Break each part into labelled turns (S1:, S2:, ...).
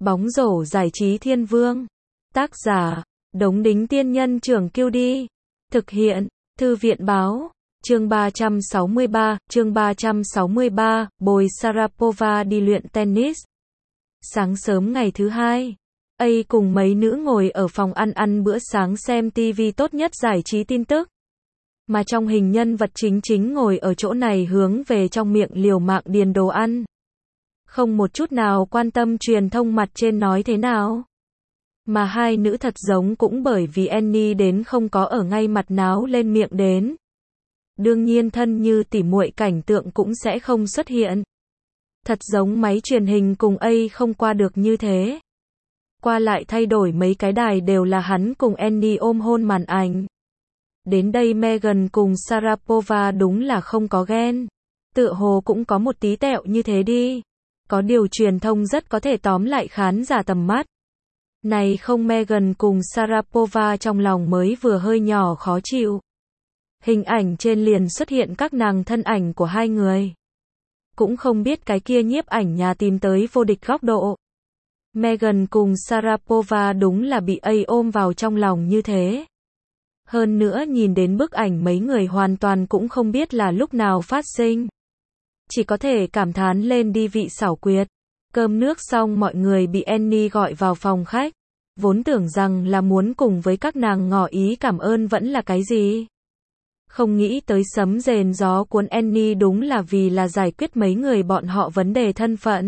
S1: Bóng rổ giải trí thiên vương. Tác giả, Đống Đính Tiên Nhân Trưởng Kiêu Đi. Thực hiện, Thư viện Báo. Chương 363, Bồi Sharapova đi luyện tennis. Sáng sớm ngày thứ hai, A cùng mấy nữ ngồi ở phòng ăn bữa sáng xem TV tốt nhất giải trí tin tức. Mà trong hình nhân vật chính ngồi ở chỗ này hướng về trong miệng liều mạng điền đồ ăn. Không một chút nào quan tâm truyền thông mặt trên nói thế nào. Mà hai nữ thật giống cũng bởi vì Annie đến không có ở ngay mặt náo lên miệng đến. Đương nhiên thân như tỉ muội cảnh tượng cũng sẽ không xuất hiện. Thật giống máy truyền hình cùng A không qua được như thế. Qua lại thay đổi mấy cái đài đều là hắn cùng Annie ôm hôn màn ảnh. Đến đây Megan cùng Sharapova đúng là không có ghen. Tựa hồ cũng có một tí tẹo như thế đi. Có điều truyền thông rất có thể tóm lại khán giả tầm mắt. Này không, Megan cùng Sharapova trong lòng mới vừa hơi nhỏ khó chịu. Hình ảnh trên liền xuất hiện các nàng thân ảnh của hai người. Cũng không biết cái kia nhiếp ảnh nhà tìm tới vô địch góc độ. Megan cùng Sharapova đúng là bị A ôm vào trong lòng như thế. Hơn nữa nhìn đến bức ảnh mấy người hoàn toàn cũng không biết là lúc nào phát sinh. Chỉ có thể cảm thán lên đi vị xảo quyệt. Cơm nước xong mọi người bị Annie gọi vào phòng khách. Vốn tưởng rằng là muốn cùng với các nàng ngỏ ý cảm ơn vẫn là cái gì. Không nghĩ tới sấm rền gió cuốn Annie đúng là vì là giải quyết mấy người bọn họ vấn đề thân phận.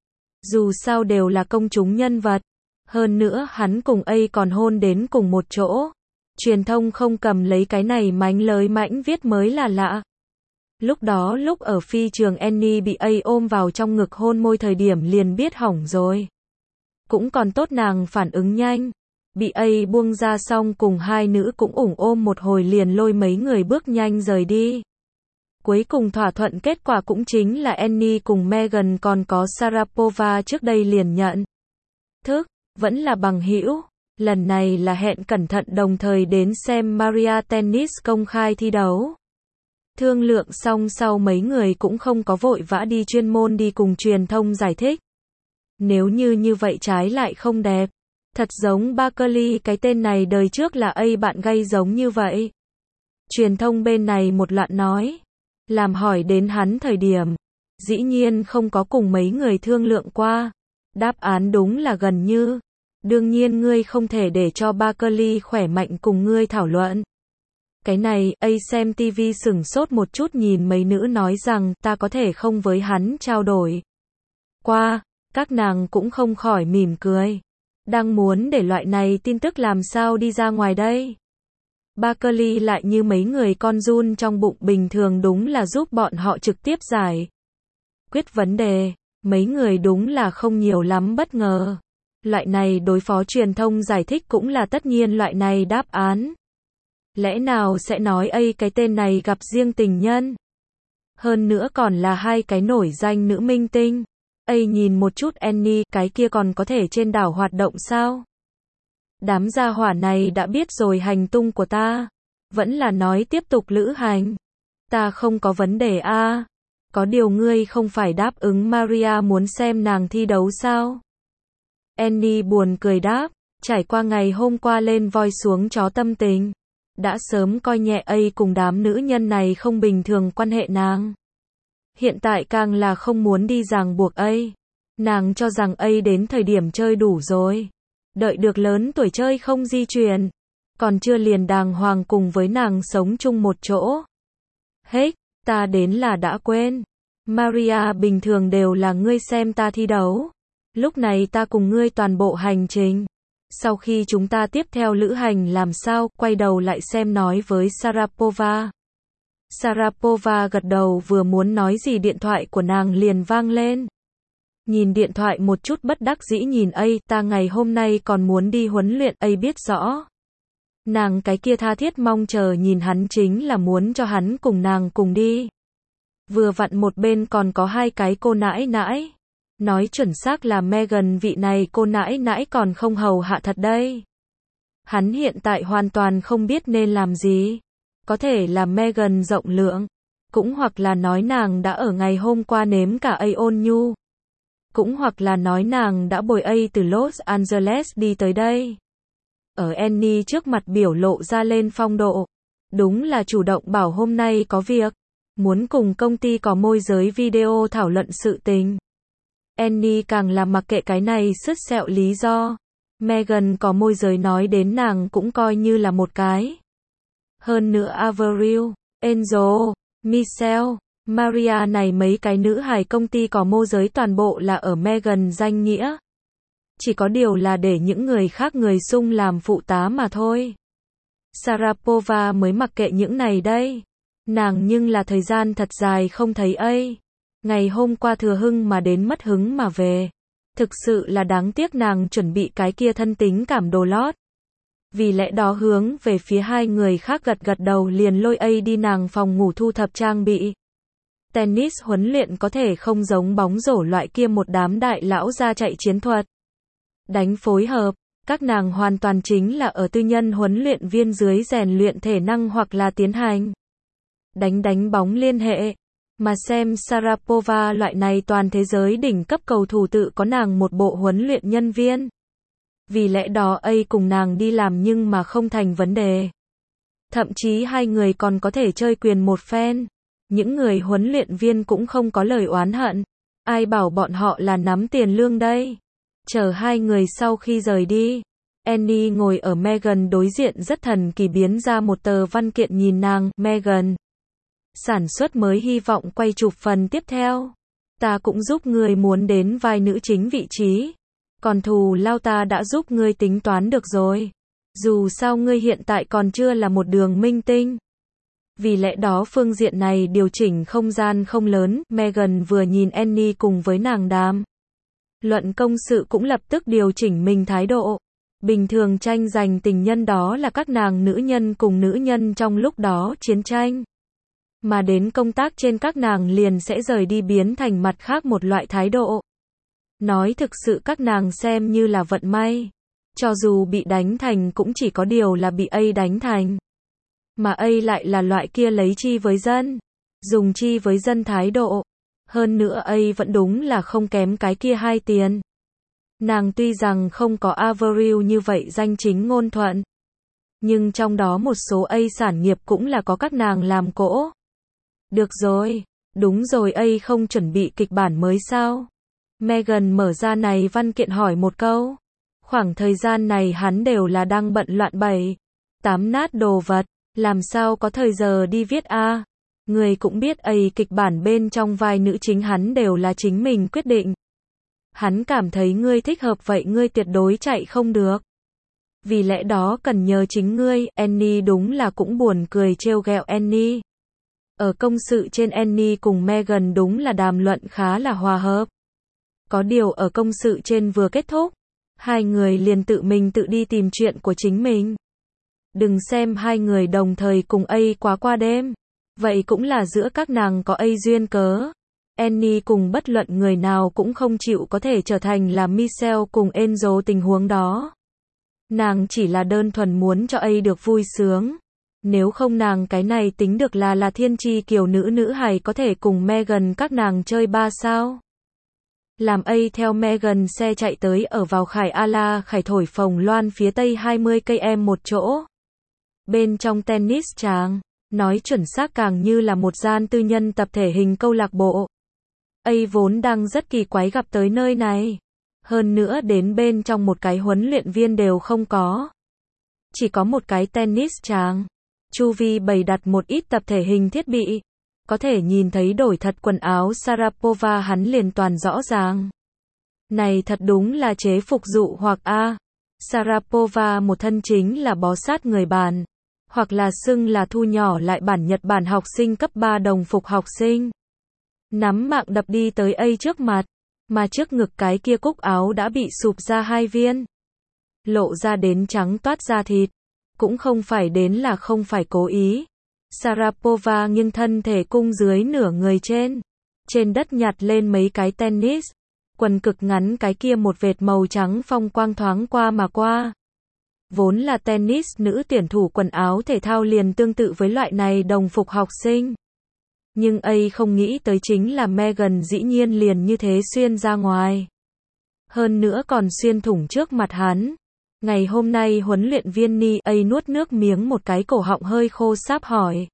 S1: Dù sao đều là công chúng nhân vật. Hơn nữa hắn cùng A còn hôn đến cùng một chỗ. Truyền thông không cầm lấy cái này mánh lới mãnh viết mới là lạ. Lúc đó lúc ở phi trường Annie bị A ôm vào trong ngực hôn môi thời điểm liền biết hỏng rồi. Cũng còn tốt nàng phản ứng nhanh. Bị A buông ra xong cùng hai nữ cũng ôm một hồi liền lôi mấy người bước nhanh rời đi. Cuối cùng thỏa thuận kết quả cũng chính là Annie cùng Megan còn có Sharapova trước đây liền nhận thức, vẫn là bằng hữu. Lần này là hẹn cẩn thận đồng thời đến xem Maria Tennis công khai thi đấu. Thương lượng xong sau mấy người cũng không có vội vã đi chuyên môn đi cùng truyền thông giải thích. Nếu như vậy trái lại không đẹp. Thật giống Barkley cái tên này đời trước là A bạn gay giống như vậy. Truyền thông bên này một loạt nói. Làm hỏi đến hắn thời điểm. Dĩ nhiên không có cùng mấy người thương lượng qua. Đáp án đúng là gần như. Đương nhiên ngươi không thể để cho Barkley khỏe mạnh cùng ngươi thảo luận. Cái này, A xem TV sửng sốt một chút nhìn mấy nữ nói rằng ta có thể không với hắn trao đổi. Qua, các nàng cũng không khỏi mỉm cười. Đang muốn để loại này tin tức làm sao đi ra ngoài đây. Barkley lại như mấy người con giun trong bụng bình thường đúng là giúp bọn họ trực tiếp giải quyết vấn đề. Mấy người đúng là không nhiều lắm bất ngờ. Loại này đối phó truyền thông giải thích cũng là tất nhiên loại này đáp án. Lẽ nào sẽ nói A cái tên này gặp riêng tình nhân? Hơn nữa còn là hai cái nổi danh nữ minh tinh. A nhìn một chút Annie, cái kia còn có thể trên đảo hoạt động sao? Đám gia hỏa này đã biết rồi hành tung của ta. Vẫn là nói tiếp tục lữ hành. Ta không có vấn đề a. Có điều ngươi không phải đáp ứng Maria muốn xem nàng thi đấu sao? Annie buồn cười đáp, trải qua ngày hôm qua lên voi xuống chó tâm tình. Đã sớm coi nhẹ A cùng đám nữ nhân này không bình thường quan hệ nàng. Hiện tại càng là không muốn đi ràng buộc A. Nàng cho rằng A đến thời điểm chơi đủ rồi. Đợi được lớn tuổi chơi không di chuyển. Còn chưa liền đàng hoàng cùng với nàng sống chung một chỗ. Hết, ta đến là đã quên. Maria bình thường đều là ngươi xem ta thi đấu. Lúc này ta cùng ngươi toàn bộ hành trình. Sau khi chúng ta tiếp theo lữ hành làm sao, quay đầu lại xem nói với Sharapova. Sharapova gật đầu vừa muốn nói gì điện thoại của nàng liền vang lên. Nhìn điện thoại một chút bất đắc dĩ nhìn A, ta ngày hôm nay còn muốn đi huấn luyện. A biết rõ. Nàng cái kia tha thiết mong chờ nhìn hắn chính là muốn cho hắn cùng nàng cùng đi. Vừa vặn một bên còn có hai cái cô nãi nãi. Nói chuẩn xác là Megan vị này cô nãi nãi còn không hầu hạ thật đây. Hắn hiện tại hoàn toàn không biết nên làm gì. Có thể là Megan rộng lượng. Cũng hoặc là nói nàng đã ở ngày hôm qua nếm cả A ôn nhu. Cũng hoặc là nói nàng đã bồi A từ Los Angeles đi tới đây. Ở Annie trước mặt biểu lộ ra lên phong độ. Đúng là chủ động bảo hôm nay có việc. Muốn cùng công ty có môi giới video thảo luận sự tình. Annie càng là mặc kệ cái này sứt sẹo lý do. Megan có môi giới nói đến nàng cũng coi như là một cái. Hơn nữa Avril, Angel, Michelle, Maria này mấy cái nữ hài công ty có môi giới toàn bộ là ở Megan danh nghĩa. Chỉ có điều là để những người khác người sung làm phụ tá mà thôi. Sharapova mới mặc kệ những này đây. Nàng nhưng là thời gian thật dài không thấy A. Ngày hôm qua thừa hưng mà đến mất hứng mà về. Thực sự là đáng tiếc nàng chuẩn bị cái kia thân tính cảm đồ lót. Vì lẽ đó hướng về phía hai người khác gật gật đầu liền lôi A đi nàng phòng ngủ thu thập trang bị. Tennis huấn luyện có thể không giống bóng rổ loại kia một đám đại lão ra chạy chiến thuật. Đánh phối hợp, các nàng hoàn toàn chính là ở tư nhân huấn luyện viên dưới rèn luyện thể năng hoặc là tiến hành đánh bóng liên hệ. Mà xem Sharapova loại này toàn thế giới đỉnh cấp cầu thủ tự có nàng một bộ huấn luyện nhân viên. Vì lẽ đó A cùng nàng đi làm nhưng mà không thành vấn đề. Thậm chí hai người còn có thể chơi quyền một phen. Những người huấn luyện viên cũng không có lời oán hận. Ai bảo bọn họ là nắm tiền lương đây. Chờ hai người sau khi rời đi. Annie ngồi ở Megan đối diện rất thần kỳ biến ra một tờ văn kiện nhìn nàng. Megan. Sản xuất mới hy vọng quay chụp phần tiếp theo. Ta cũng giúp ngươi muốn đến vai nữ chính vị trí. Còn thù lao ta đã giúp ngươi tính toán được rồi. Dù sao ngươi hiện tại còn chưa là một đường minh tinh. Vì lẽ đó phương diện này điều chỉnh không gian không lớn. Megan vừa nhìn Annie cùng với nàng đàm luận công sự cũng lập tức điều chỉnh mình thái độ. Bình thường tranh giành tình nhân đó là các nàng nữ nhân cùng nữ nhân trong lúc đó chiến tranh. Mà đến công tác trên các nàng liền sẽ rời đi biến thành mặt khác một loại thái độ. Nói thực sự các nàng xem như là vận may. Cho dù bị đánh thành cũng chỉ có điều là bị A đánh thành. Mà A lại là loại kia lấy chi với dân. Dùng chi với dân thái độ. Hơn nữa A vẫn đúng là không kém cái kia hai tiền. Nàng tuy rằng không có Avril như vậy danh chính ngôn thuận. Nhưng trong đó một số A sản nghiệp cũng là có các nàng làm cỗ. Được rồi, đúng rồi A không chuẩn bị kịch bản mới sao? Megan mở ra này văn kiện hỏi một câu. Khoảng thời gian này hắn đều là đang bận loạn bày. Tám nát đồ vật, làm sao có thời giờ đi viết a? Người cũng biết A kịch bản bên trong vai nữ chính hắn đều là chính mình quyết định. Hắn cảm thấy ngươi thích hợp vậy ngươi tuyệt đối chạy không được. Vì lẽ đó cần nhờ chính ngươi. Annie đúng là cũng buồn cười trêu ghẹo Annie. Ở công sự trên Annie cùng Megan đúng là đàm luận khá là hòa hợp. Có điều ở công sự trên vừa kết thúc, hai người liền tự mình tự đi tìm chuyện của chính mình. Đừng xem hai người đồng thời cùng A quá qua đêm. Vậy cũng là giữa các nàng có A duyên cớ. Annie cùng bất luận người nào cũng không chịu có thể trở thành là Michelle cùng Angel tình huống đó. Nàng chỉ là đơn thuần muốn cho A được vui sướng. Nếu không nàng cái này tính được là thiên chi kiều nữ hài có thể cùng Megan các nàng chơi ba sao. Làm A theo Megan xe chạy tới ở vào Khải Ala Khải thổi phồng loan phía tây 20 km một chỗ. Bên trong tennis tràng, nói chuẩn xác càng như là một gian tư nhân tập thể hình câu lạc bộ. A vốn đang rất kỳ quái gặp tới nơi này. Hơn nữa đến bên trong một cái huấn luyện viên đều không có. Chỉ có một cái tennis tràng. Chu vi bày đặt một ít tập thể hình thiết bị. Có thể nhìn thấy đổi thật quần áo Sharapova hắn liền toàn rõ ràng. Này thật đúng là chế phục dụ hoặc A. Sharapova một thân chính là bó sát người bàn. Hoặc là xưng là thu nhỏ lại bản Nhật Bản học sinh cấp 3 đồng phục học sinh. Nắm mạng đập đi tới A trước mặt. Mà trước ngực cái kia cúc áo đã bị sụp ra hai viên. Lộ ra đến trắng toát da thịt. Cũng không phải đến là không phải cố ý. Sharapova nghiêng thân thể cung dưới nửa người trên. Trên đất nhặt lên mấy cái tennis. Quần cực ngắn cái kia một vệt màu trắng phong quang thoáng qua mà qua. Vốn là tennis nữ tuyển thủ quần áo thể thao liền tương tự với loại này đồng phục học sinh. Nhưng ấy không nghĩ tới chính là Megan dĩ nhiên liền như thế xuyên ra ngoài. Hơn nữa còn xuyên thủng trước mặt hắn. Ngày hôm nay huấn luyện viên Ni ấy nuốt nước miếng một cái, cổ họng hơi khô sáp hỏi.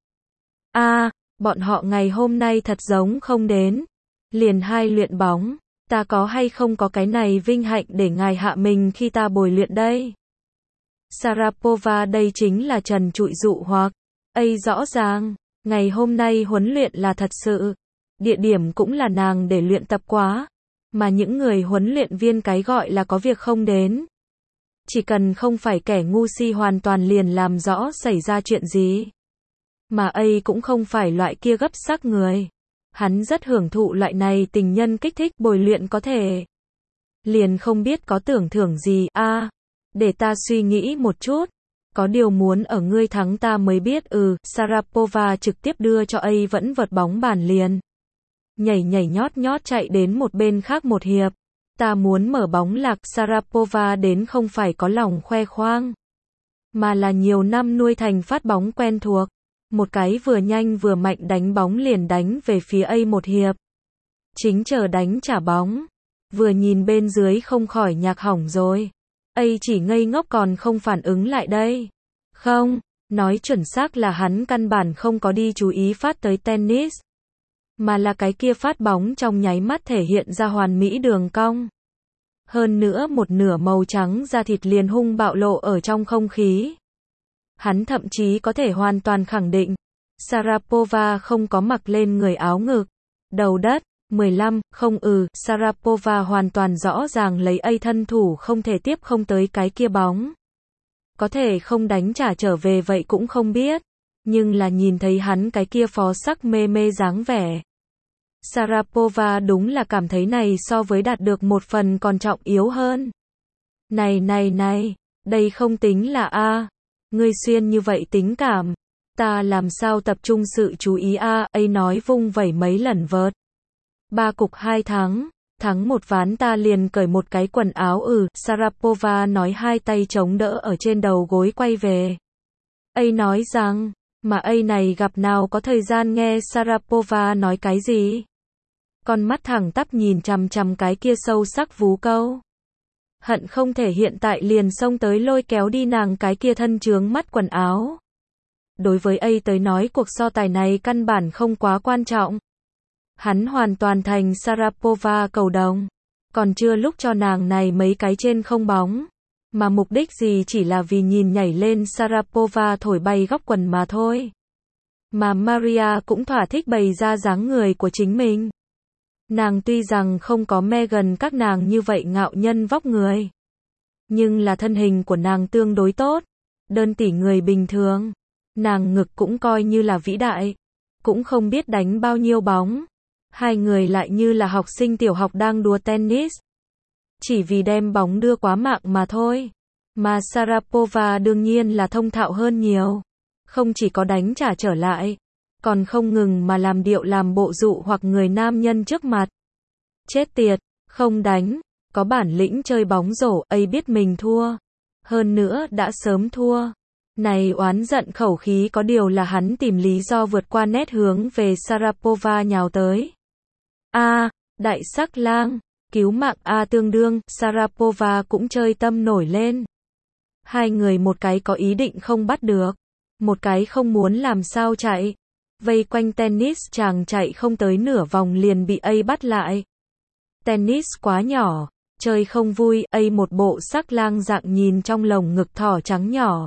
S1: Bọn họ ngày hôm nay thật giống không đến. Liền hai luyện bóng, ta có hay không có cái này vinh hạnh để ngài hạ mình khi ta bồi luyện đây? Sharapova đây chính là trần trụi dụ hoặc. Ấy rõ ràng, ngày hôm nay huấn luyện là thật sự. Địa điểm cũng là nàng để luyện tập quá. Mà những người huấn luyện viên cái gọi là có việc không đến. Chỉ cần không phải kẻ ngu si hoàn toàn liền làm rõ xảy ra chuyện gì. Mà ấy cũng không phải loại kia gấp sắc người. Hắn rất hưởng thụ loại này tình nhân kích thích bồi luyện có thể. Liền không biết có tưởng thưởng gì. Để ta suy nghĩ một chút. Có điều muốn ở ngươi thắng ta mới biết. Sharapova trực tiếp đưa cho ấy vẫn vật bóng bàn liền. Nhảy nhảy nhót nhót chạy đến một bên khác một hiệp. Ta muốn mở bóng lạc. Sharapova đến không phải có lòng khoe khoang, mà là nhiều năm nuôi thành phát bóng quen thuộc. Một cái vừa nhanh vừa mạnh đánh bóng liền đánh về phía ấy một hiệp. Chính chờ đánh trả bóng. Vừa nhìn bên dưới không khỏi nhạc hỏng rồi. Ấy chỉ ngây ngốc còn không phản ứng lại đây. Không, nói chuẩn xác là hắn căn bản không có đi chú ý phát tới tennis. Mà là cái kia phát bóng trong nháy mắt thể hiện ra hoàn mỹ đường cong. Hơn nữa một nửa màu trắng da thịt liền hung bạo lộ ở trong không khí. Hắn thậm chí có thể hoàn toàn khẳng định, Sharapova không có mặc lên người áo ngực. Đầu đất, 15, không. Sharapova hoàn toàn rõ ràng lấy ấy thân thủ không thể tiếp không tới cái kia bóng. Có thể không đánh trả trở về vậy cũng không biết. Nhưng là nhìn thấy hắn cái kia phó sắc mê mê dáng vẻ. Sharapova đúng là cảm thấy này so với đạt được một phần còn trọng yếu hơn. Này, đây không tính là ngươi xuyên như vậy tính cảm. Ta làm sao tập trung sự chú ý ấy nói vung vẩy mấy lần vợt. 3 cục 2 thắng 1 ván ta liền cởi một cái quần áo. Sharapova nói hai tay chống đỡ ở trên đầu gối quay về. Ấy nói rằng, mà ấy này gặp nào có thời gian nghe Sharapova nói cái gì. Con mắt thẳng tắp nhìn chằm chằm cái kia sâu sắc vú câu. Hận không thể hiện tại liền xông tới lôi kéo đi nàng cái kia thân chướng mắt quần áo. Đối với ấy tới nói cuộc so tài này căn bản không quá quan trọng. Hắn hoàn toàn thành Sharapova cầu đồng. Còn chưa lúc cho nàng này mấy cái trên không bóng. Mà mục đích gì chỉ là vì nhìn nhảy lên Sharapova thổi bay góc quần mà thôi. Mà Maria cũng thỏa thích bày ra dáng người của chính mình. Nàng tuy rằng không có Megan các nàng như vậy ngạo nhân vóc người. Nhưng là thân hình của nàng tương đối tốt. Đơn tỷ người bình thường. Nàng ngực cũng coi như là vĩ đại. Cũng không biết đánh bao nhiêu bóng. Hai người lại như là học sinh tiểu học đang đùa tennis. Chỉ vì đem bóng đưa quá mạng mà thôi. Mà Sharapova đương nhiên là thông thạo hơn nhiều. Không chỉ có đánh trả trở lại. Còn không ngừng mà làm điệu làm bộ dụ hoặc người nam nhân trước mặt. Chết tiệt, không đánh. Có bản lĩnh chơi bóng rổ, ấy biết mình thua. Hơn nữa đã sớm thua. Này oán giận khẩu khí có điều là hắn tìm lý do vượt qua nét hướng về Sharapova nhào tới. Đại sắc lang, cứu mạng tương đương, Sharapova cũng chơi tâm nổi lên. Hai người một cái có ý định không bắt được, một cái không muốn làm sao chạy. Vây quanh tennis chàng chạy không tới nửa vòng liền bị ấy bắt lại. Tennis quá nhỏ, chơi không vui, ấy một bộ sắc lang dạng nhìn trong lồng ngực thỏ trắng nhỏ.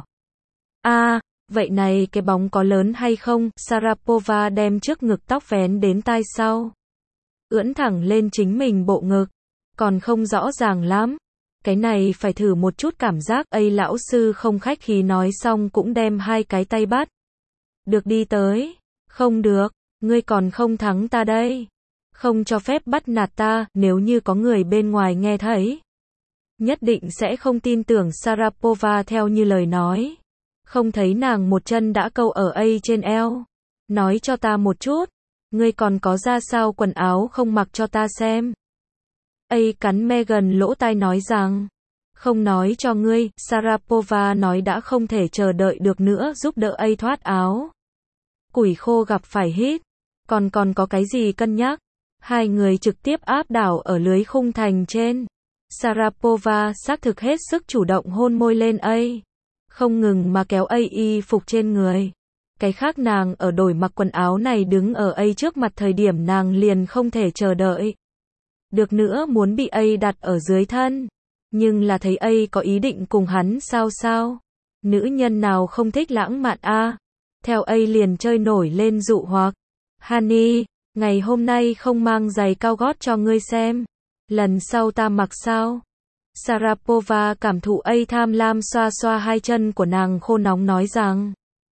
S1: Vậy này cái bóng có lớn hay không? Sharapova đem trước ngực tóc vén đến tai sau. Ưỡn thẳng lên chính mình bộ ngực. Còn không rõ ràng lắm. Cái này phải thử một chút cảm giác. Ấy lão sư không khách khí nói xong cũng đem hai cái tay bắt. Được đi tới. Không được. Ngươi còn không thắng ta đây. Không cho phép bắt nạt ta. Nếu như có người bên ngoài nghe thấy. Nhất định sẽ không tin tưởng Sharapova theo như lời nói. Không thấy nàng một chân đã câu ở ấy trên eo. Nói cho ta một chút. Ngươi còn có ra sao quần áo không mặc cho ta xem. Ấy cắn Megan lỗ tai nói rằng. Không nói cho ngươi. Sharapova nói đã không thể chờ đợi được nữa giúp đỡ ấy thoát áo. Củi khô gặp phải hít. Còn có cái gì cân nhắc? Hai người trực tiếp áp đảo ở lưới khung thành trên. Sharapova xác thực hết sức chủ động hôn môi lên A. Không ngừng mà kéo A y phục trên người. Cái khác nàng ở đổi mặc quần áo này đứng ở A trước mặt thời điểm nàng liền không thể chờ đợi. Được nữa muốn bị A đặt ở dưới thân. Nhưng là thấy A có ý định cùng hắn sao. Nữ nhân nào không thích lãng mạn a? Theo A liền chơi nổi lên dụ hoặc. Honey, ngày hôm nay không mang giày cao gót cho ngươi xem. Lần sau ta mặc sao? Sharapova cảm thụ A tham lam xoa xoa hai chân của nàng khô nóng nói rằng.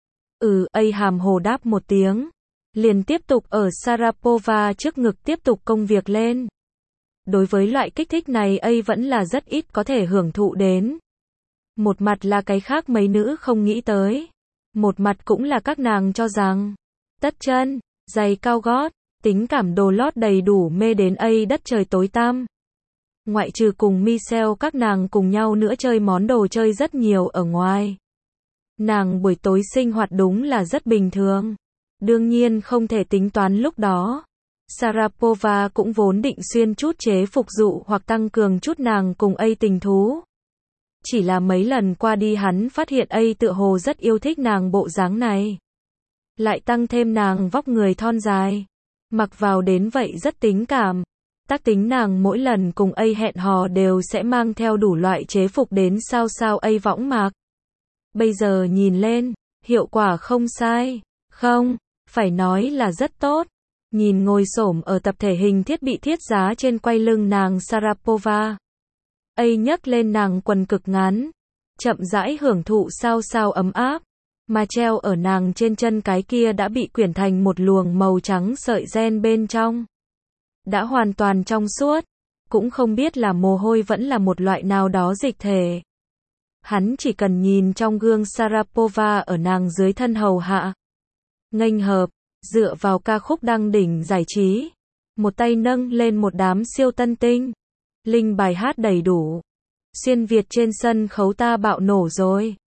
S1: A hàm hồ đáp một tiếng. Liền tiếp tục ở Sharapova trước ngực tiếp tục công việc lên. Đối với loại kích thích này A vẫn là rất ít có thể hưởng thụ đến. Một mặt là cái khác mấy nữ không nghĩ tới. Một mặt cũng là các nàng cho rằng. Tất chân, giày cao gót, tính cảm đồ lót đầy đủ mê đến A đất trời tối tăm. Ngoại trừ cùng Michelle các nàng cùng nhau nữa chơi món đồ chơi rất nhiều ở ngoài. Nàng buổi tối sinh hoạt đúng là rất bình thường. Đương nhiên không thể tính toán lúc đó. Sharapova cũng vốn định xuyên chút chế phục dụ hoặc tăng cường chút nàng cùng A tình thú. Chỉ là mấy lần qua đi hắn phát hiện A tựa hồ rất yêu thích nàng bộ dáng này. Lại tăng thêm nàng vóc người thon dài. Mặc vào đến vậy rất tính cảm. Tác tính nàng mỗi lần cùng A hẹn hò đều sẽ mang theo đủ loại chế phục đến sao A võng mạc. Bây giờ nhìn lên, hiệu quả không sai. Không, phải nói là rất tốt. Nhìn ngồi xổm ở tập thể hình thiết bị thiết giá trên quay lưng nàng Sharapova. A nhấc lên nàng quần cực ngắn. Chậm rãi hưởng thụ sao ấm áp. Mà treo ở nàng trên chân cái kia đã bị quyển thành một luồng màu trắng sợi ren bên trong. Đã hoàn toàn trong suốt. Cũng không biết là mồ hôi vẫn là một loại nào đó dịch thể. Hắn chỉ cần nhìn trong gương Sharapova ở nàng dưới thân hầu hạ. Nghênh hợp, dựa vào ca khúc đăng đỉnh giải trí. Một tay nâng lên một đám siêu tân tinh. Linh bài hát đầy đủ. Xuyên Việt trên sân khấu ta bạo nổ rồi.